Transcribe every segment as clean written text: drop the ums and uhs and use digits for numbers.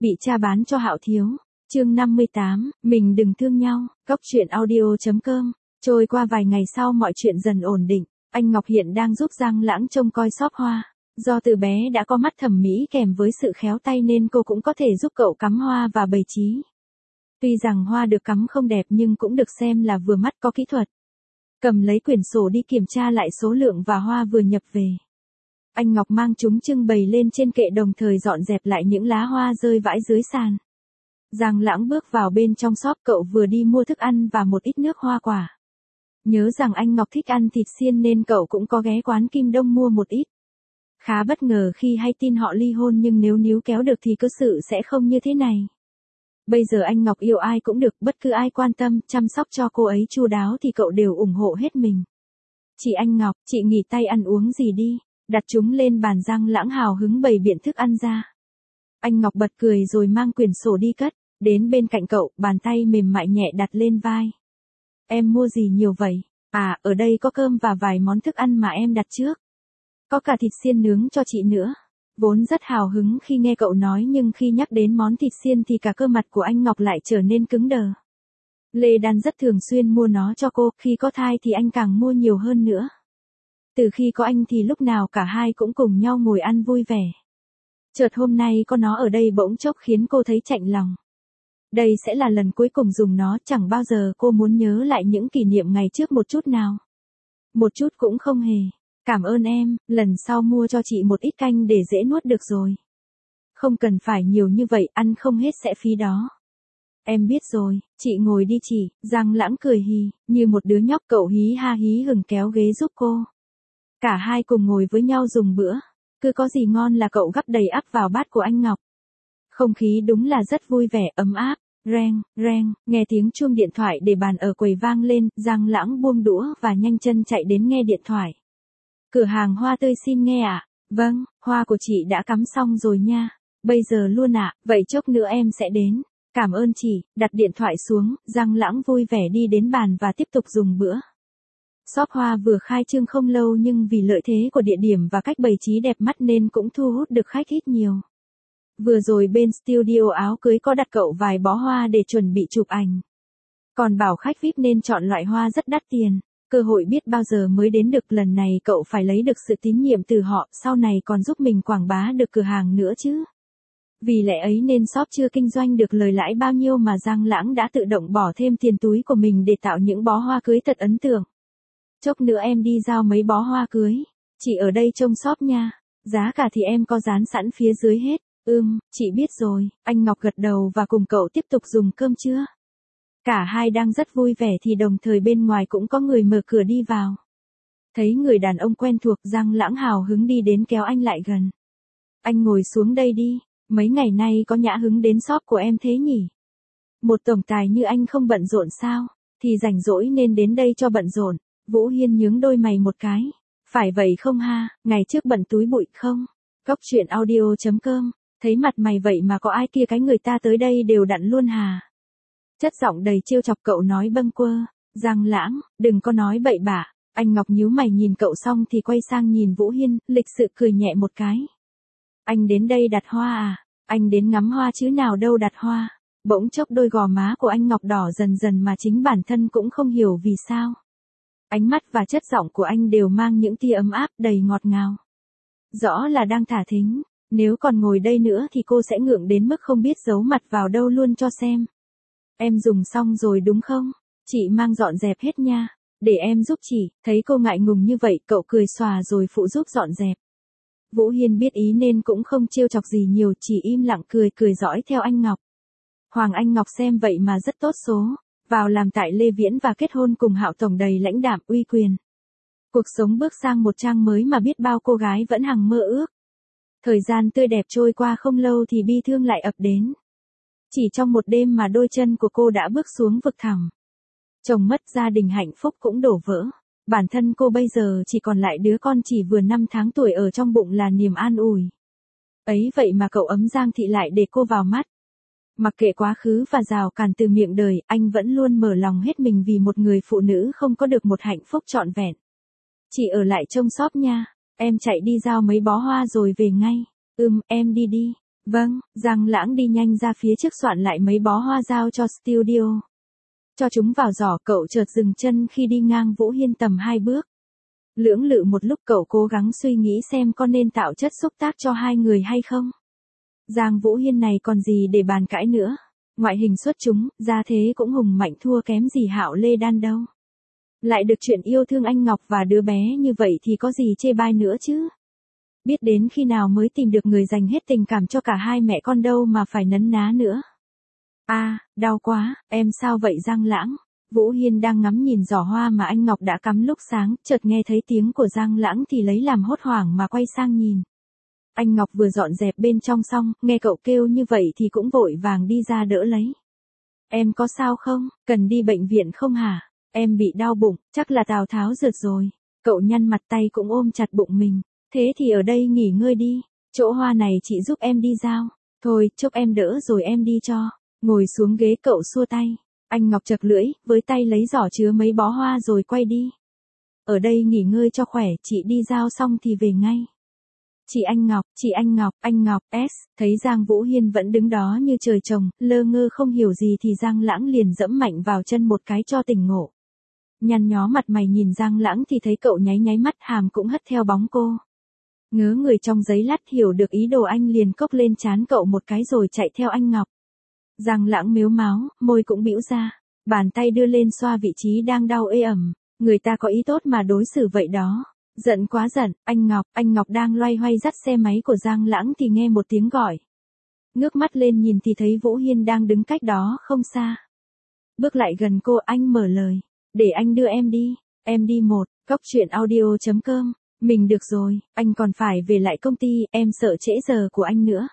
Bị cha bán cho Hạo Thiếu. Chương 58, mình đừng thương nhau. Cóc truyện audio.com. Trôi qua vài ngày sau mọi chuyện dần ổn định. Anh Ngọc hiện đang giúp Giang Lãng trông coi shop hoa. Do từ bé đã có mắt thẩm mỹ kèm với sự khéo tay nên cô cũng có thể giúp cậu cắm hoa và bày trí. Tuy rằng hoa được cắm không đẹp nhưng cũng được xem là vừa mắt có kỹ thuật. Cầm lấy quyển sổ đi kiểm tra lại số lượng và hoa vừa nhập về. Anh Ngọc mang chúng trưng bày lên trên kệ đồng thời dọn dẹp lại những lá hoa rơi vãi dưới sàn. Giang Lãng bước vào bên trong shop, cậu vừa đi mua thức ăn và một ít nước hoa quả. Nhớ rằng anh Ngọc thích ăn thịt xiên nên cậu cũng có ghé quán Kim Đông mua một ít. Khá bất ngờ khi hay tin họ ly hôn nhưng nếu níu kéo được thì cơ sự sẽ không như thế này. Bây giờ anh Ngọc yêu ai cũng được, bất cứ ai quan tâm, chăm sóc cho cô ấy chu đáo thì cậu đều ủng hộ hết mình. Chị anh Ngọc, chị nghỉ tay ăn uống gì đi. Đặt chúng lên bàn. Giang Lãng hào hứng bày biện thức ăn ra. Anh Ngọc bật cười rồi mang quyển sổ đi cất. Đến bên cạnh cậu, bàn tay mềm mại nhẹ đặt lên vai. Em mua gì nhiều vậy? À, ở đây có cơm và vài món thức ăn mà em đặt trước. Có cả thịt xiên nướng cho chị nữa. Vốn rất hào hứng khi nghe cậu nói nhưng khi nhắc đến món thịt xiên thì cả cơ mặt của anh Ngọc lại trở nên cứng đờ. Lê Đan rất thường xuyên mua nó cho cô, khi có thai thì anh càng mua nhiều hơn nữa. Từ khi có anh thì lúc nào cả hai cũng cùng nhau ngồi ăn vui vẻ. Chợt hôm nay có nó ở đây bỗng chốc khiến cô thấy chạnh lòng. Đây sẽ là lần cuối cùng dùng nó, chẳng bao giờ cô muốn nhớ lại những kỷ niệm ngày trước một chút nào. Một chút cũng không hề. Cảm ơn em, lần sau mua cho chị một ít canh để dễ nuốt được rồi. Không cần phải nhiều như vậy, ăn không hết sẽ phí đó. Em biết rồi, chị ngồi đi chị. Giang Lãng cười hì, như một đứa nhóc, cậu hí ha hí hửng kéo ghế giúp cô. Cả hai cùng ngồi với nhau dùng bữa. Cứ có gì ngon là cậu gắp đầy ắp vào bát của anh Ngọc. Không khí đúng là rất vui vẻ, ấm áp. Reng, reng, nghe tiếng chuông điện thoại để bàn ở quầy vang lên, Giang Lãng buông đũa và nhanh chân chạy đến nghe điện thoại. Cửa hàng hoa tươi xin nghe ạ. Vâng, hoa của chị đã cắm xong rồi nha. Bây giờ luôn ạ, vậy chốc nữa em sẽ đến. Cảm ơn chị. Đặt điện thoại xuống, Giang Lãng vui vẻ đi đến bàn và tiếp tục dùng bữa. Shop hoa vừa khai trương không lâu nhưng vì lợi thế của địa điểm và cách bày trí đẹp mắt nên cũng thu hút được khách ít nhiều. Vừa rồi bên studio áo cưới có đặt cậu vài bó hoa để chuẩn bị chụp ảnh. Còn bảo khách VIP nên chọn loại hoa rất đắt tiền. Cơ hội biết bao giờ mới đến được, lần này cậu phải lấy được sự tín nhiệm từ họ, sau này còn giúp mình quảng bá được cửa hàng nữa chứ. Vì lẽ ấy nên shop chưa kinh doanh được lời lãi bao nhiêu mà Giang Lãng đã tự động bỏ thêm tiền túi của mình để tạo những bó hoa cưới thật ấn tượng. Chốc nữa em đi giao mấy bó hoa cưới. Chị ở đây trông shop nha. Giá cả thì em có dán sẵn phía dưới hết. Chị biết rồi. Anh Ngọc gật đầu và cùng cậu tiếp tục dùng cơm trưa. Cả hai đang rất vui vẻ thì đồng thời bên ngoài cũng có người mở cửa đi vào. Thấy người đàn ông quen thuộc, Giang Lãng hào hứng đi đến kéo anh lại gần. Anh ngồi xuống đây đi. Mấy ngày nay có nhã hứng đến shop của em thế nhỉ? Một tổng tài như anh không bận rộn sao? Thì rảnh rỗi nên đến đây cho bận rộn. Vũ Hiên nhướng đôi mày một cái. Phải vậy không ha, ngày trước bận túi bụi không? Cóc truyện audio.com. Thấy mặt mày vậy mà có ai kia cái người ta tới đây đều đặn luôn hà? Chất giọng đầy trêu chọc cậu nói bâng quơ. Giang Lãng, đừng có nói bậy bạ. Anh Ngọc nhíu mày nhìn cậu xong thì quay sang nhìn Vũ Hiên, lịch sự cười nhẹ một cái. Anh đến đây đặt hoa à? Anh đến ngắm hoa chứ nào đâu đặt hoa. Bỗng chốc đôi gò má của anh Ngọc đỏ dần dần mà chính bản thân cũng không hiểu vì sao. Ánh mắt và chất giọng của anh đều mang những tia ấm áp đầy ngọt ngào. Rõ là đang thả thính. Nếu còn ngồi đây nữa thì cô sẽ ngượng đến mức không biết giấu mặt vào đâu luôn cho xem. Em dùng xong rồi đúng không? Chị mang dọn dẹp hết nha. Để em giúp chị. Thấy cô ngại ngùng như vậy, cậu cười xòa rồi phụ giúp dọn dẹp. Vũ Hiên biết ý nên cũng không trêu chọc gì nhiều, chỉ im lặng cười dõi theo anh Ngọc. Hoàng Anh Ngọc xem vậy mà rất tốt số. Vào làm tại Lê Viễn và kết hôn cùng Hạo tổng đầy lãnh đạm uy quyền. Cuộc sống bước sang một trang mới mà biết bao cô gái vẫn hằng mơ ước. Thời gian tươi đẹp trôi qua không lâu thì bi thương lại ập đến. Chỉ trong một đêm mà đôi chân của cô đã bước xuống vực thẳm. Chồng mất, gia đình hạnh phúc cũng đổ vỡ. Bản thân cô bây giờ chỉ còn lại đứa con chỉ vừa 5 tháng tuổi ở trong bụng là niềm an ủi. Ấy vậy mà cậu ấm Giang Thị lại để cô vào mắt. Mặc kệ quá khứ và rào cản từ miệng đời, anh vẫn luôn mở lòng hết mình vì một người phụ nữ không có được một hạnh phúc trọn vẹn. Chị ở lại trông shop nha. Em chạy đi giao mấy bó hoa rồi về ngay. Em đi đi. Vâng, Giang Lãng đi nhanh ra phía trước soạn lại mấy bó hoa giao cho studio. Cho chúng vào giỏ, cậu chợt dừng chân khi đi ngang Vũ Hiên tầm 2 bước. Lưỡng lự một lúc, cậu cố gắng suy nghĩ xem có nên tạo chất xúc tác cho hai người hay không. Giang Vũ Hiên này còn gì để bàn cãi nữa. Ngoại hình xuất chúng, gia thế cũng hùng mạnh thua kém gì Hạo Lê Đan đâu. Lại được chuyện yêu thương anh Ngọc và đứa bé như vậy thì có gì chê bai nữa chứ. Biết đến khi nào mới tìm được người dành hết tình cảm cho cả hai mẹ con đâu mà phải nấn ná nữa. Đau quá, em sao vậy Giang Lãng? Vũ Hiên đang ngắm nhìn giỏ hoa mà anh Ngọc đã cắm lúc sáng, chợt nghe thấy tiếng của Giang Lãng thì lấy làm hốt hoảng mà quay sang nhìn. Anh Ngọc vừa dọn dẹp bên trong xong, nghe cậu kêu như vậy thì cũng vội vàng đi ra đỡ lấy. Em có sao không, cần đi bệnh viện không hả? Em bị đau bụng, chắc là Tào Tháo rượt rồi. Cậu nhăn mặt, tay cũng ôm chặt bụng mình. Thế thì ở đây nghỉ ngơi đi, chỗ hoa này chị giúp em đi giao. Thôi, chốc em đỡ rồi em đi cho. Ngồi xuống ghế, cậu xua tay. Anh Ngọc chật lưỡi, với tay lấy giỏ chứa mấy bó hoa rồi quay đi. Ở đây nghỉ ngơi cho khỏe, chị đi giao xong thì về ngay. Chị anh Ngọc, thấy Giang Vũ Hiên vẫn đứng đó như trời trồng, lơ ngơ không hiểu gì thì Giang Lãng liền dẫm mạnh vào chân một cái cho tỉnh ngộ. Nhăn nhó mặt mày nhìn Giang Lãng thì thấy cậu nháy nháy mắt, hàm cũng hất theo bóng cô. Ngớ người trong giấy lát hiểu được ý đồ anh liền cốc lên trán cậu một cái rồi chạy theo anh Ngọc. Giang Lãng mếu máo, môi cũng bĩu ra, bàn tay đưa lên xoa vị trí đang đau ê ẩm. Người ta có ý tốt mà đối xử vậy đó. Giận quá giận, anh Ngọc đang loay hoay dắt xe máy của Giang Lãng thì nghe một tiếng gọi. Ngước mắt lên nhìn thì thấy Vũ Hiên đang đứng cách đó không xa. Bước lại gần cô, anh mở lời. Để anh đưa em đi. Em đi một, coctruyện.audio.com. Mình được rồi, anh còn phải về lại công ty, em sợ trễ giờ của anh nữa.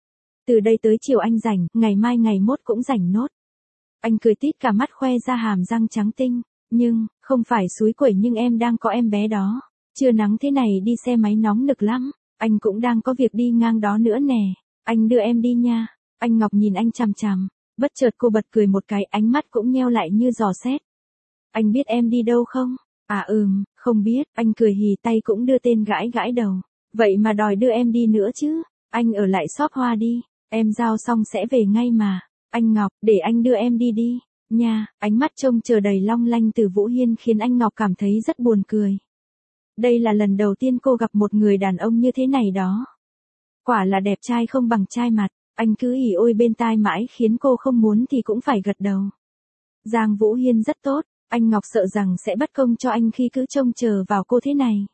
Từ đây tới chiều anh rảnh, ngày mai ngày mốt cũng rảnh nốt. Anh cười tít cả mắt khoe ra hàm răng trắng tinh. Nhưng, không phải xúi quẩy nhưng em đang có em bé đó. Trưa nắng thế này đi xe máy nóng nực lắm. Anh cũng đang có việc đi ngang đó nữa nè. Anh đưa em đi nha. Anh Ngọc nhìn anh chằm chằm. Bất chợt cô bật cười một cái, ánh mắt cũng nheo lại như giò xét. Anh biết em đi đâu không? Không biết. Anh cười hì, tay cũng đưa tên gãi gãi đầu. Vậy mà đòi đưa em đi nữa chứ. Anh ở lại shop hoa đi. Em giao xong sẽ về ngay mà. Anh Ngọc, để anh đưa em đi đi. Nha, ánh mắt trông chờ đầy long lanh từ Vũ Hiên khiến anh Ngọc cảm thấy rất buồn cười. Đây là lần đầu tiên cô gặp một người đàn ông như thế này đó. Quả là đẹp trai không bằng trai mặt, anh cứ ỉ ôi bên tai mãi khiến cô không muốn thì cũng phải gật đầu. Giang Vũ Hiên rất tốt, anh Ngọc sợ rằng sẽ bất công cho anh khi cứ trông chờ vào cô thế này.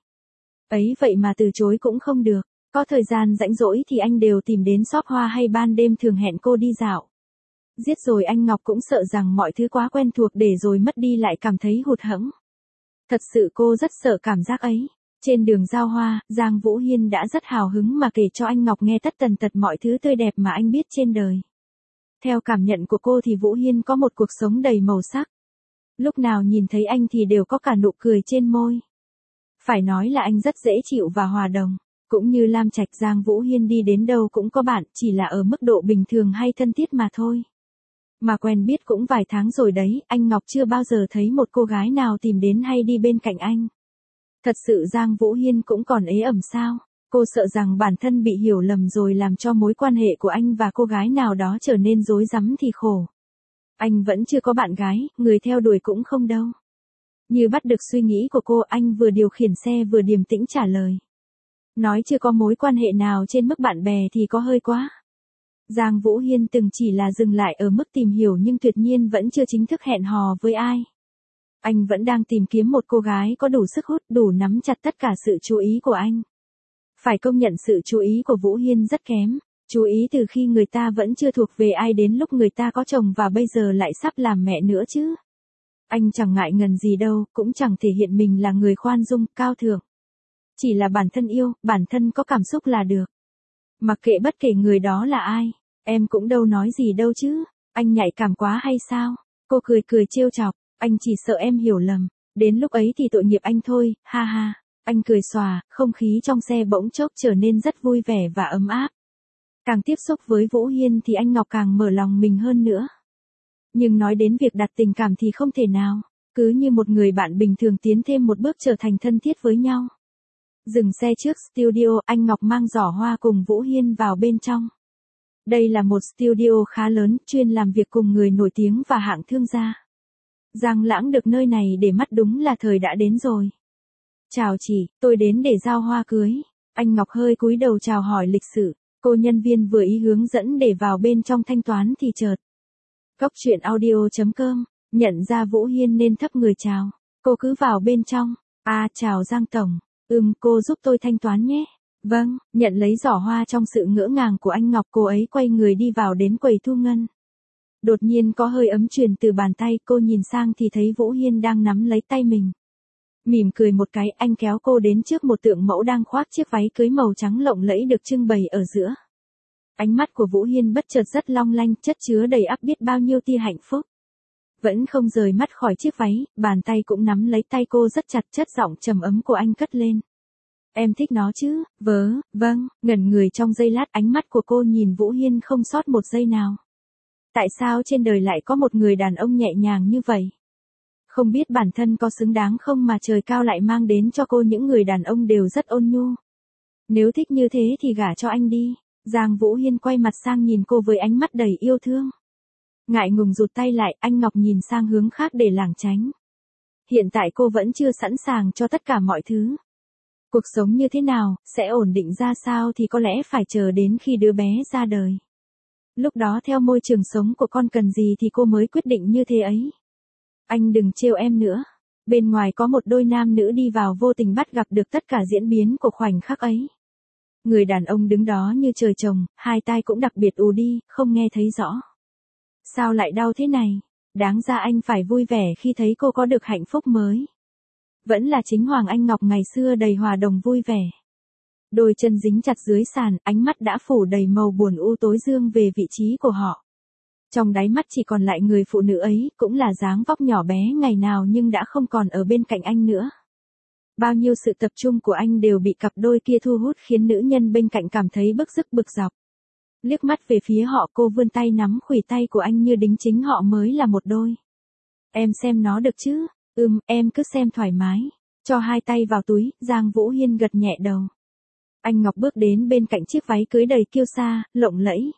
Ấy vậy mà từ chối cũng không được, có thời gian rảnh rỗi thì anh đều tìm đến shop hoa hay ban đêm thường hẹn cô đi dạo. Giết rồi anh Ngọc cũng sợ rằng mọi thứ quá quen thuộc để rồi mất đi lại cảm thấy hụt hẫng. Thật sự cô rất sợ cảm giác ấy. Trên đường giao hoa, Giang Vũ Hiên đã rất hào hứng mà kể cho anh Ngọc nghe tất tần tật mọi thứ tươi đẹp mà anh biết trên đời. Theo cảm nhận của cô thì Vũ Hiên có một cuộc sống đầy màu sắc. Lúc nào nhìn thấy anh thì đều có cả nụ cười trên môi. Phải nói là anh rất dễ chịu và hòa đồng. Cũng như Lam Trạch, Giang Vũ Hiên đi đến đâu cũng có bạn, chỉ là ở mức độ bình thường hay thân thiết mà thôi. Mà quen biết cũng vài tháng rồi đấy, anh Ngọc chưa bao giờ thấy một cô gái nào tìm đến hay đi bên cạnh anh. Thật sự Giang Vũ Hiên cũng còn ế ẩm sao? Cô sợ rằng bản thân bị hiểu lầm rồi làm cho mối quan hệ của anh và cô gái nào đó trở nên rối rắm thì khổ. Anh vẫn chưa có bạn gái, người theo đuổi cũng không đâu. Như bắt được suy nghĩ của cô, anh vừa điều khiển xe vừa điềm tĩnh trả lời. Nói chưa có mối quan hệ nào trên mức bạn bè thì có hơi quá. Giang Vũ Hiên từng chỉ là dừng lại ở mức tìm hiểu nhưng tuyệt nhiên vẫn chưa chính thức hẹn hò với ai. Anh vẫn đang tìm kiếm một cô gái có đủ sức hút, đủ nắm chặt tất cả sự chú ý của anh. Phải công nhận sự chú ý của Vũ Hiên rất kém, chú ý từ khi người ta vẫn chưa thuộc về ai đến lúc người ta có chồng và bây giờ lại sắp làm mẹ nữa chứ. Anh chẳng ngại ngần gì đâu, cũng chẳng thể hiện mình là người khoan dung, cao thượng. Chỉ là bản thân yêu, bản thân có cảm xúc là được. Mặc kệ bất kể người đó là ai, em cũng đâu nói gì đâu chứ, anh nhạy cảm quá hay sao? Cô cười cười trêu chọc, anh chỉ sợ em hiểu lầm, đến lúc ấy thì tội nghiệp anh thôi, ha ha. Anh cười xòa, không khí trong xe bỗng chốc trở nên rất vui vẻ và ấm áp. Càng tiếp xúc với Vũ Hiên thì anh Ngọc càng mở lòng mình hơn nữa. Nhưng nói đến việc đặt tình cảm thì không thể nào, cứ như một người bạn bình thường tiến thêm một bước trở thành thân thiết với nhau. Dừng xe trước studio, anh Ngọc mang giỏ hoa cùng Vũ Hiên vào bên trong. Đây là một studio khá lớn, chuyên làm việc cùng người nổi tiếng và hạng thương gia. Giang Lãng được nơi này để mắt đúng là thời đã đến rồi. Chào chị, tôi đến để giao hoa cưới. Anh Ngọc hơi cúi đầu chào hỏi lịch sự. Cô nhân viên vừa ý hướng dẫn để vào bên trong thanh toán thì chợt. Cốc truyện audio.com, nhận ra Vũ Hiên nên thấp người chào. Cô cứ vào bên trong. Chào Giang Tổng. Cô giúp tôi thanh toán nhé. Vâng, nhận lấy giỏ hoa trong sự ngỡ ngàng của anh Ngọc, cô ấy quay người đi vào đến quầy thu ngân. Đột nhiên có hơi ấm truyền từ bàn tay, cô nhìn sang thì thấy Vũ Hiên đang nắm lấy tay mình. Mỉm cười một cái, anh kéo cô đến trước một tượng mẫu đang khoác chiếc váy cưới màu trắng lộng lẫy được trưng bày ở giữa. Ánh mắt của Vũ Hiên bất chợt rất long lanh, chất chứa đầy ắp biết bao nhiêu tia hạnh phúc. Vẫn không rời mắt khỏi chiếc váy, bàn tay cũng nắm lấy tay cô rất chặt, chất giọng trầm ấm của anh cất lên. Em thích nó chứ? Vâng, ngẩn người trong giây lát, ánh mắt của cô nhìn Vũ Hiên không sót một giây nào. Tại sao trên đời lại có một người đàn ông nhẹ nhàng như vậy? Không biết bản thân có xứng đáng không mà trời cao lại mang đến cho cô những người đàn ông đều rất ôn nhu. Nếu thích như thế thì gả cho anh đi. Giang Vũ Hiên quay mặt sang nhìn cô với ánh mắt đầy yêu thương. Ngại ngùng rụt tay lại, anh Ngọc nhìn sang hướng khác để lảng tránh. Hiện tại cô vẫn chưa sẵn sàng cho tất cả mọi thứ. Cuộc sống như thế nào, sẽ ổn định ra sao thì có lẽ phải chờ đến khi đứa bé ra đời. Lúc đó theo môi trường sống của con cần gì thì cô mới quyết định như thế ấy. Anh đừng trêu em nữa. Bên ngoài có một đôi nam nữ đi vào vô tình bắt gặp được tất cả diễn biến của khoảnh khắc ấy. Người đàn ông đứng đó như trời trồng, hai tai cũng đặc biệt ù đi, không nghe thấy rõ. Sao lại đau thế này? Đáng ra anh phải vui vẻ khi thấy cô có được hạnh phúc mới. Vẫn là chính Hoàng Anh Ngọc ngày xưa đầy hòa đồng vui vẻ. Đôi chân dính chặt dưới sàn, ánh mắt đã phủ đầy màu buồn u tối dương về vị trí của họ. Trong đáy mắt chỉ còn lại người phụ nữ ấy, cũng là dáng vóc nhỏ bé ngày nào nhưng đã không còn ở bên cạnh anh nữa. Bao nhiêu sự tập trung của anh đều bị cặp đôi kia thu hút khiến nữ nhân bên cạnh cảm thấy bức rứt bực dọc. Liếc mắt về phía họ, cô vươn tay nắm khuỷu tay của anh như đính chính họ mới là một đôi. Em xem nó được chứ? Em cứ xem thoải mái. Cho hai tay vào túi, Giang Vũ Hiên gật nhẹ đầu. Anh Ngọc bước đến bên cạnh chiếc váy cưới đầy kiêu sa, lộng lẫy.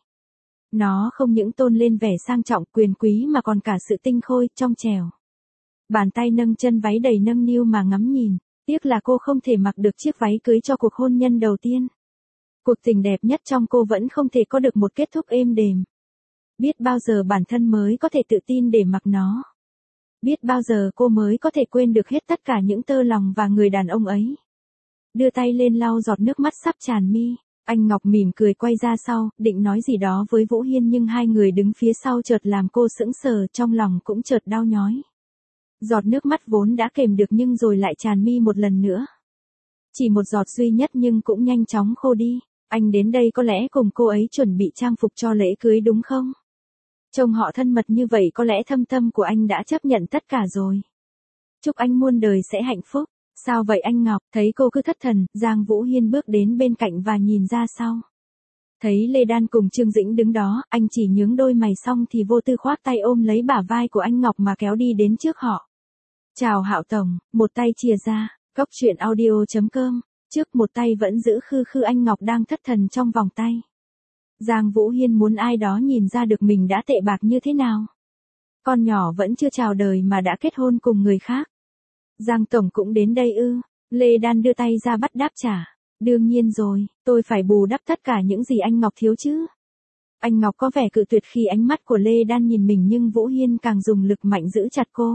Nó không những tôn lên vẻ sang trọng quyền quý mà còn cả sự tinh khôi, trong trẻo. Bàn tay nâng chân váy đầy nâng niu mà ngắm nhìn, tiếc là cô không thể mặc được chiếc váy cưới cho cuộc hôn nhân đầu tiên. Cuộc tình đẹp nhất trong cô vẫn không thể có được một kết thúc êm đềm. Biết bao giờ bản thân mới có thể tự tin để mặc nó. Biết bao giờ cô mới có thể quên được hết tất cả những tơ lòng và người đàn ông ấy. Đưa tay lên lau giọt nước mắt sắp tràn mi. Anh Ngọc mỉm cười quay ra sau, định nói gì đó với Vũ Hiên nhưng hai người đứng phía sau chợt làm cô sững sờ, trong lòng cũng chợt đau nhói. Giọt nước mắt vốn đã kềm được nhưng rồi lại tràn mi một lần nữa. Chỉ một giọt duy nhất nhưng cũng nhanh chóng khô đi. Anh đến đây có lẽ cùng cô ấy chuẩn bị trang phục cho lễ cưới đúng không? Trông họ thân mật như vậy có lẽ thâm tâm của anh đã chấp nhận tất cả rồi. Chúc anh muôn đời sẽ hạnh phúc. Sao vậy anh Ngọc? Thấy cô cứ thất thần, Giang Vũ Hiên bước đến bên cạnh và nhìn ra sau. Thấy Lê Đan cùng Trương Dĩnh đứng đó, anh chỉ nhướng đôi mày xong thì vô tư khoác tay ôm lấy bả vai của anh Ngọc mà kéo đi đến trước họ. Chào Hạo Tổng, một tay chìa ra, cốc truyện audio.com, trước một tay vẫn giữ khư khư anh Ngọc đang thất thần trong vòng tay. Giang Vũ Hiên muốn ai đó nhìn ra được mình đã tệ bạc như thế nào. Con nhỏ vẫn chưa chào đời mà đã kết hôn cùng người khác. Giang Tổng cũng đến đây ư? Lê Đan đưa tay ra bắt đáp trả. Đương nhiên rồi, tôi phải bù đắp tất cả những gì anh Ngọc thiếu chứ. Anh Ngọc có vẻ cự tuyệt khi ánh mắt của Lê Đan nhìn mình nhưng Vũ Hiên càng dùng lực mạnh giữ chặt cô.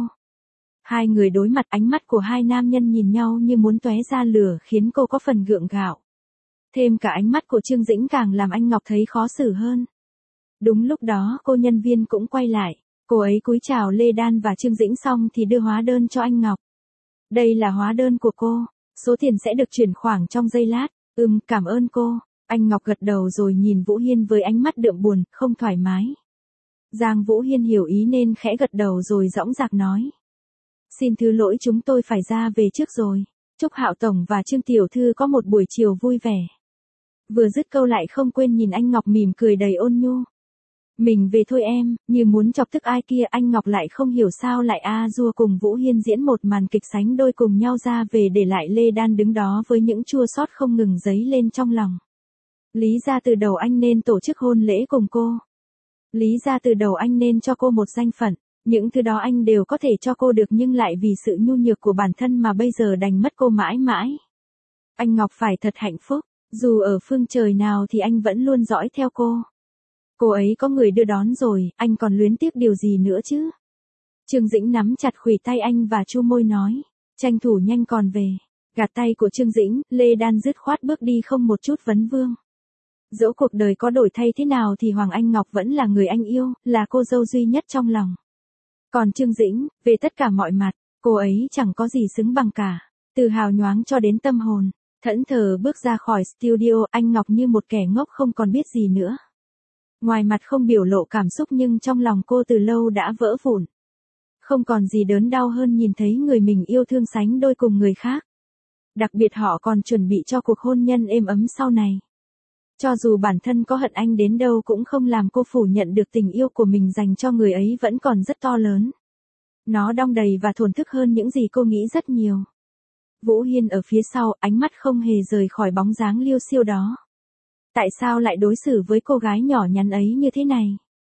Hai người đối mặt, ánh mắt của hai nam nhân nhìn nhau như muốn tóe ra lửa khiến cô có phần gượng gạo. Thêm cả ánh mắt của Trương Dĩnh càng làm anh Ngọc thấy khó xử hơn. Đúng lúc đó cô nhân viên cũng quay lại. Cô ấy cúi chào Lê Đan và Trương Dĩnh xong thì đưa hóa đơn cho anh Ngọc. Đây là hóa đơn của cô, số tiền sẽ được chuyển khoản trong giây lát. Cảm ơn cô. Anh Ngọc gật đầu rồi nhìn Vũ Hiên với ánh mắt đượm buồn, không thoải mái. Giang Vũ Hiên hiểu ý nên khẽ gật đầu rồi dõng dạc nói. Xin thứ lỗi, chúng tôi phải ra về trước rồi. Chúc Hạo Tổng và Trương Tiểu Thư có một buổi chiều vui vẻ. Vừa dứt câu lại không quên nhìn anh Ngọc mỉm cười đầy ôn nhu. Mình về thôi em, như muốn chọc tức ai kia. Anh Ngọc lại không hiểu sao lại dua cùng Vũ Hiên diễn một màn kịch sánh đôi cùng nhau ra về để lại Lê Đan đứng đó với những chua xót không ngừng dấy lên trong lòng. Lý ra từ đầu anh nên tổ chức hôn lễ cùng cô. Lý ra từ đầu anh nên cho cô một danh phận. Những thứ đó anh đều có thể cho cô được nhưng lại vì sự nhu nhược của bản thân mà bây giờ đành mất cô mãi mãi. Anh Ngọc phải thật hạnh phúc. Dù ở phương trời nào thì anh vẫn luôn dõi theo cô. Cô ấy có người đưa đón rồi, anh còn luyến tiếc điều gì nữa chứ? Trương Dĩnh nắm chặt khuỷu tay anh và chu môi nói. Tranh thủ nhanh còn về. Gạt tay của Trương Dĩnh, Lê Đan dứt khoát bước đi không một chút vấn vương. Dẫu cuộc đời có đổi thay thế nào thì Hoàng Anh Ngọc vẫn là người anh yêu, là cô dâu duy nhất trong lòng. Còn Trương Dĩnh, về tất cả mọi mặt, cô ấy chẳng có gì xứng bằng cả. Từ hào nhoáng cho đến tâm hồn. Thẫn thờ bước ra khỏi studio, anh Ngọc như một kẻ ngốc không còn biết gì nữa. Ngoài mặt không biểu lộ cảm xúc nhưng trong lòng cô từ lâu đã vỡ vụn. Không còn gì đớn đau hơn nhìn thấy người mình yêu thương sánh đôi cùng người khác. Đặc biệt họ còn chuẩn bị cho cuộc hôn nhân êm ấm sau này. Cho dù bản thân có hận anh đến đâu cũng không làm cô phủ nhận được tình yêu của mình dành cho người ấy vẫn còn rất to lớn. Nó đong đầy và thổn thức hơn những gì cô nghĩ rất nhiều. Vũ Hiên ở phía sau, ánh mắt không hề rời khỏi bóng dáng liêu xiêu đó. Tại sao lại đối xử với cô gái nhỏ nhắn ấy như thế này?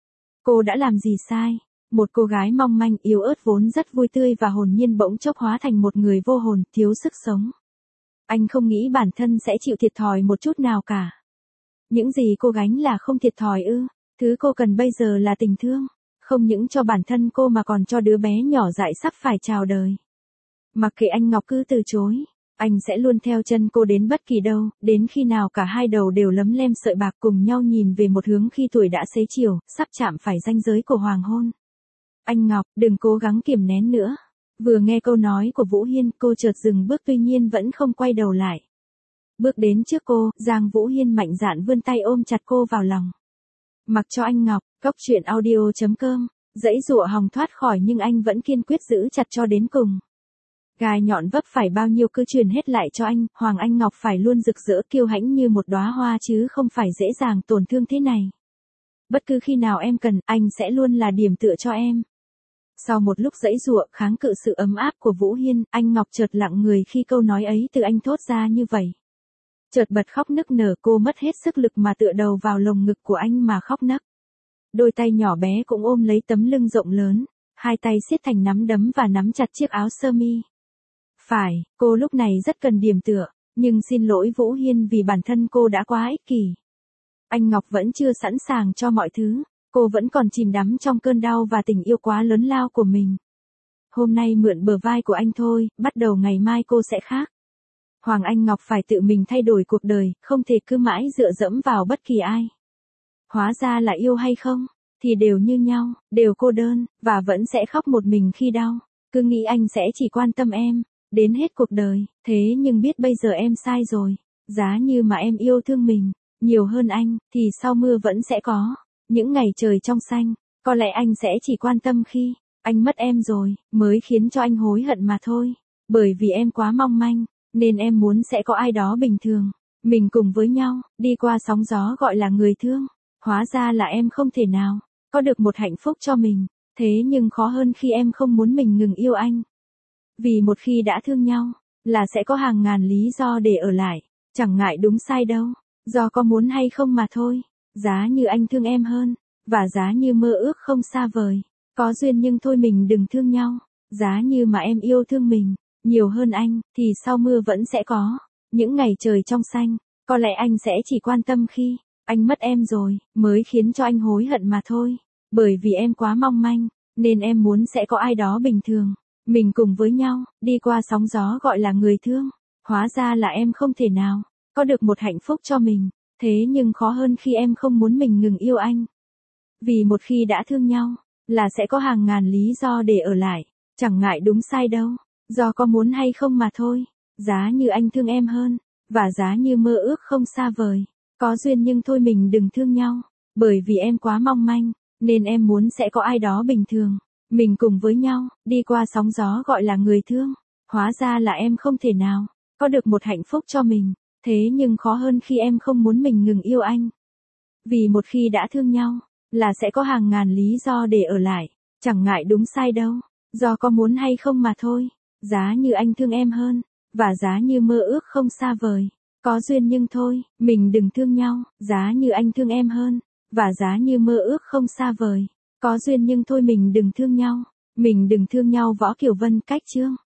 Cô đã làm gì sai? Một cô gái mong manh yếu ớt vốn rất vui tươi và hồn nhiên bỗng chốc hóa thành một người vô hồn, thiếu sức sống. Anh không nghĩ bản thân sẽ chịu thiệt thòi một chút nào cả. Những gì cô gánh là không thiệt thòi ư? Thứ cô cần bây giờ là tình thương. Không những cho bản thân cô mà còn cho đứa bé nhỏ dại sắp phải chào đời. Mặc kệ anh Ngọc cứ từ chối, anh sẽ luôn theo chân cô đến bất kỳ đâu, đến khi nào cả hai đầu đều lấm lem sợi bạc cùng nhau nhìn về một hướng khi tuổi đã xế chiều, sắp chạm phải ranh giới của hoàng hôn. Anh Ngọc, đừng cố gắng kiềm nén nữa. Vừa nghe câu nói của Vũ Hiên, cô chợt dừng bước tuy nhiên vẫn không quay đầu lại. Bước đến trước cô, Giang Vũ Hiên mạnh dạn vươn tay ôm chặt cô vào lòng. Mặc cho anh Ngọc, cốc truyện audio.com, dãy dụa hòng thoát khỏi nhưng anh vẫn kiên quyết giữ chặt cho đến cùng. Gai nhọn vấp phải bao nhiêu cứ truyền hết lại cho anh, Hoàng Anh Ngọc phải luôn rực rỡ kiêu hãnh như một đóa hoa chứ không phải dễ dàng tổn thương thế này. Bất cứ khi nào em cần, anh sẽ luôn là điểm tựa cho em. Sau một lúc giãy giụa kháng cự sự ấm áp của Vũ Hiên, anh Ngọc chợt lặng người khi câu nói ấy từ anh thốt ra như vậy. Chợt bật khóc nức nở, cô mất hết sức lực mà tựa đầu vào lồng ngực của anh mà khóc nấc. Đôi tay nhỏ bé cũng ôm lấy tấm lưng rộng lớn, hai tay siết thành nắm đấm và nắm chặt chiếc áo sơ mi. Phải, cô lúc này rất cần điểm tựa, nhưng xin lỗi Vũ Hiên vì bản thân cô đã quá ích kỷ. Anh Ngọc vẫn chưa sẵn sàng cho mọi thứ, cô vẫn còn chìm đắm trong cơn đau và tình yêu quá lớn lao của mình. Hôm nay mượn bờ vai của anh thôi, bắt đầu ngày mai cô sẽ khác. Hoàng Anh Ngọc phải tự mình thay đổi cuộc đời, không thể cứ mãi dựa dẫm vào bất kỳ ai. Hóa ra là yêu hay không, thì đều như nhau, đều cô đơn, và vẫn sẽ khóc một mình khi đau. Cứ nghĩ anh sẽ chỉ quan tâm em, đến hết cuộc đời, thế nhưng biết bây giờ em sai rồi. Giá như mà em yêu thương mình, nhiều hơn anh, thì sau mưa vẫn sẽ có. Những ngày trời trong xanh, có lẽ anh sẽ chỉ quan tâm khi anh mất em rồi, mới khiến cho anh hối hận mà thôi. Bởi vì em quá mong manh, nên em muốn sẽ có ai đó bình thường. Mình cùng với nhau, đi qua sóng gió gọi là người thương. Hóa ra là em không thể nào có được một hạnh phúc cho mình. Thế nhưng khó hơn khi em không muốn mình ngừng yêu anh. Vì một khi đã thương nhau, là sẽ có hàng ngàn lý do để ở lại. Chẳng ngại đúng sai đâu, do có muốn hay không mà thôi. Giá như anh thương em hơn, và giá như mơ ước không xa vời. Có duyên nhưng thôi mình đừng thương nhau. Giá như mà em yêu thương mình nhiều hơn anh, thì sau mưa vẫn sẽ có. Những ngày trời trong xanh, có lẽ anh sẽ chỉ quan tâm khi anh mất em rồi, mới khiến cho anh hối hận mà thôi. Bởi vì em quá mong manh, nên em muốn sẽ có ai đó bình thường. Mình cùng với nhau, đi qua sóng gió gọi là người thương. Hóa ra là em không thể nào có được một hạnh phúc cho mình. Thế nhưng khó hơn khi em không muốn mình ngừng yêu anh. Vì một khi đã thương nhau, là sẽ có hàng ngàn lý do để ở lại. Chẳng ngại đúng sai đâu, do có muốn hay không mà thôi. Giá như anh thương em hơn, và giá như mơ ước không xa vời. Có duyên nhưng thôi mình đừng thương nhau. Bởi vì em quá mong manh, nên em muốn sẽ có ai đó bình thường. Mình cùng với nhau, đi qua sóng gió gọi là người thương. Hóa ra là em không thể nào có được một hạnh phúc cho mình. Thế nhưng khó hơn khi em không muốn mình ngừng yêu anh. Vì một khi đã thương nhau, là sẽ có hàng ngàn lý do để ở lại. Chẳng ngại đúng sai đâu, do có muốn hay không mà thôi. Giá như anh thương em hơn, và giá như mơ ước không xa vời. Có duyên nhưng thôi, mình đừng thương nhau, giá như anh thương em hơn, và giá như mơ ước không xa vời. Có duyên nhưng thôi mình đừng thương nhau, mình đừng thương nhau. Võ Kiều Vân. Cách chương